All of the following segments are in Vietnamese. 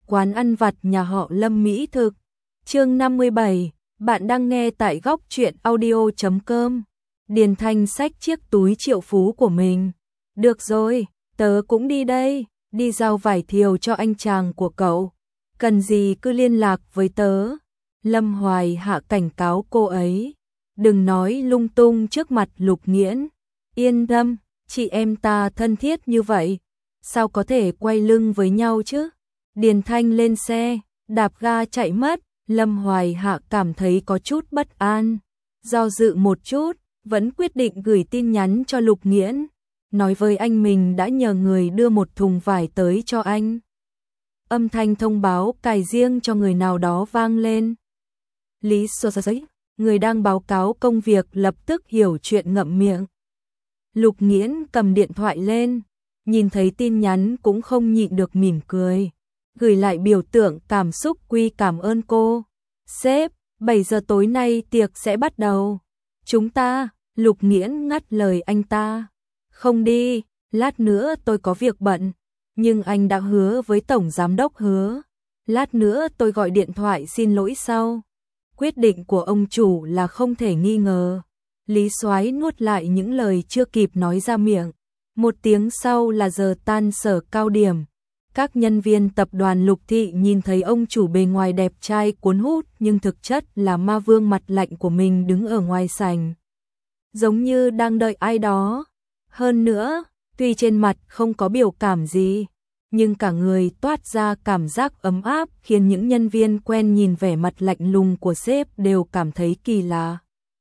quán ăn vặt nhà họ Lâm mỹ thực. Chương 57, bạn đang nghe tại góc truyện audio.com. Điền Thanh xách chiếc túi triệu phú của mình. Được rồi, tớ cũng đi đây, đi giao vải thiều cho anh chàng của cậu. Cần gì cứ liên lạc với tớ. Lâm Hoài Hạ cảnh cáo cô ấy. Đừng nói lung tung trước mặt Lục Nghiễn. Yên tâm, chị em ta thân thiết như vậy, sao có thể quay lưng với nhau chứ? Điền Thanh lên xe, đạp ga chạy mất. Lâm Hoài Hạ cảm thấy có chút bất an. Do dự một chút, vẫn quyết định gửi tin nhắn cho Lục Nghiễn, nói với anh mình đã nhờ người đưa một thùng vải tới cho anh. Âm thanh thông báo cài riêng cho người nào đó vang lên. Lý Giấy, người đang báo cáo công việc lập tức hiểu chuyện ngậm miệng. Lục Nghiễn cầm điện thoại lên, nhìn thấy tin nhắn cũng không nhịn được mỉm cười, gửi lại biểu tượng cảm xúc quy cảm ơn cô. Sếp, 7 giờ tối nay tiệc sẽ bắt đầu. Chúng ta, Lục Nghiễn ngắt lời anh ta. Không đi, lát nữa tôi có việc bận. Nhưng anh đã hứa với Tổng Giám đốc Hứa. Lát nữa tôi gọi điện thoại xin lỗi sau. Quyết định của ông chủ là không thể nghi ngờ. Lý Soái nuốt lại những lời chưa kịp nói ra miệng. Một tiếng sau là giờ tan sở cao điểm. Các nhân viên tập đoàn Lục Thị nhìn thấy ông chủ bề ngoài đẹp trai cuốn hút nhưng thực chất là ma vương mặt lạnh của mình đứng ở ngoài sảnh. Giống như đang đợi ai đó. Hơn nữa, tuy trên mặt không có biểu cảm gì, nhưng cả người toát ra cảm giác ấm áp khiến những nhân viên quen nhìn vẻ mặt lạnh lùng của sếp đều cảm thấy kỳ lạ.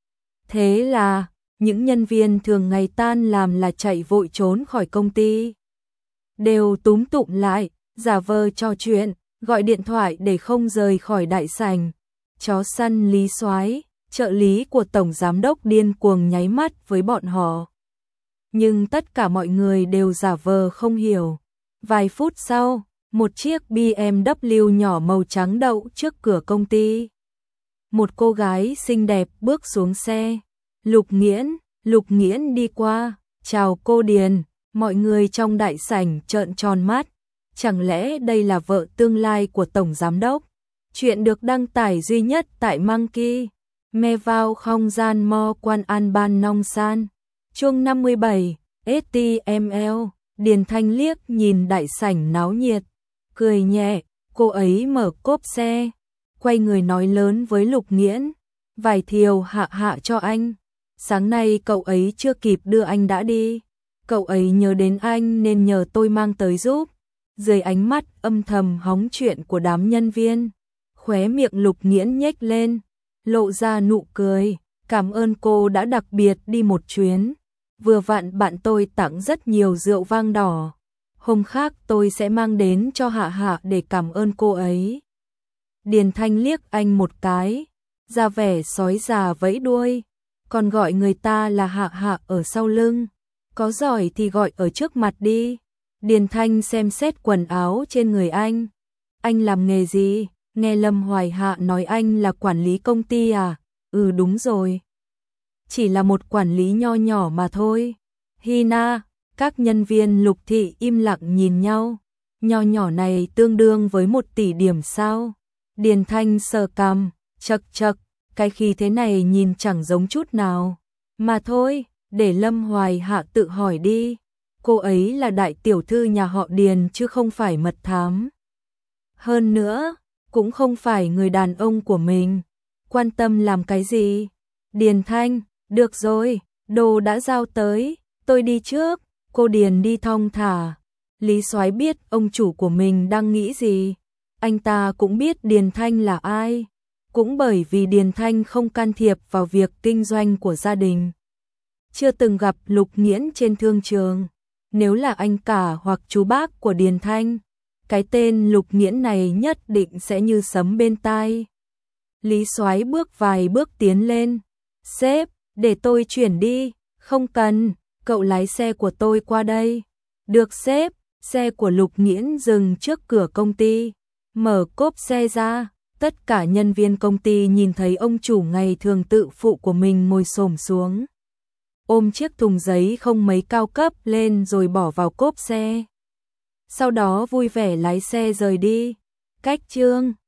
Thế là, những nhân viên thường ngày tan làm là chạy vội trốn khỏi công ty. Đều túm tụm lại, giả vờ trò chuyện, gọi điện thoại để không rời khỏi đại sảnh. Chó săn Lý Soái, trợ lý của Tổng Giám đốc điên cuồng nháy mắt với bọn họ. Nhưng tất cả mọi người đều giả vờ không hiểu. Vài phút sau, một chiếc BMW nhỏ màu trắng đậu trước cửa công ty. Một cô gái xinh đẹp bước xuống xe. Lục Nghiễn đi qua, chào cô Điền. Mọi người trong đại sảnh trợn tròn mắt. Chẳng lẽ đây là vợ tương lai của Tổng Giám đốc? Chuyện được đăng tải duy nhất tại Monkey. Me vào không gian mo quan an ban nong san. Chương 57, HTML. Điền Thanh liếc nhìn đại sảnh náo nhiệt, cười nhẹ, cô ấy mở cốp xe, quay người nói lớn với Lục Nghiễn, vải thiều hạ cho anh. Sáng nay cậu ấy chưa kịp đưa anh đã đi, cậu ấy nhớ đến anh nên nhờ tôi mang tới giúp. Dưới ánh mắt âm thầm hóng chuyện của đám nhân viên, khóe miệng Lục Nghiễn nhếch lên, lộ ra nụ cười, cảm ơn cô đã đặc biệt đi một chuyến. Vừa vặn bạn tôi tặng rất nhiều rượu vang đỏ. Hôm khác tôi sẽ mang đến cho Hạ để cảm ơn cô ấy. Điền Thanh liếc anh một cái, ra vẻ sói già vẫy đuôi, còn gọi người ta là Hạ ở sau lưng. Có giỏi thì gọi ở trước mặt đi. Điền Thanh xem xét quần áo trên người anh. Anh làm nghề gì? Nghe Lâm Hoài Hạ nói anh là quản lý công ty à? Ừ đúng rồi. Chỉ là một quản lý nho nhỏ mà thôi. Hina, các nhân viên Lục Thị im lặng nhìn nhau. Nho nhỏ này tương đương với 1 tỷ điểm sao? Điền Thanh sờ cằm, chậc, cái khí thế này nhìn chẳng giống chút nào. Mà thôi, để Lâm Hoài Hạ tự hỏi đi. Cô ấy là đại tiểu thư nhà họ Điền chứ không phải mật thám. Hơn nữa, cũng không phải người đàn ông của mình. Quan tâm làm cái gì? Điền Thanh, được rồi, đồ đã giao tới, tôi đi trước. Cô Điền đi thong thả. Lý Soái biết ông chủ của mình đang nghĩ gì. Anh ta cũng biết Điền Thanh là ai. Cũng bởi vì Điền Thanh không can thiệp vào việc kinh doanh của gia đình. Chưa từng gặp Lục Nghiễn trên thương trường. Nếu là anh cả hoặc chú bác của Điền Thanh, cái tên Lục Nghiễn này nhất định sẽ như sấm bên tai. Lý Soái bước vài bước tiến lên. Sếp, để tôi chuyển đi. Không cần, cậu lái xe của tôi qua đây. Được sếp. Xe của Lục Nghiễn dừng trước cửa công ty. Mở cốp xe ra, tất cả nhân viên công ty nhìn thấy ông chủ ngày thường tự phụ của mình ngồi xổm xuống, ôm chiếc thùng giấy không mấy cao cấp lên rồi bỏ vào cốp xe. Sau đó vui vẻ lái xe rời đi. Cách chương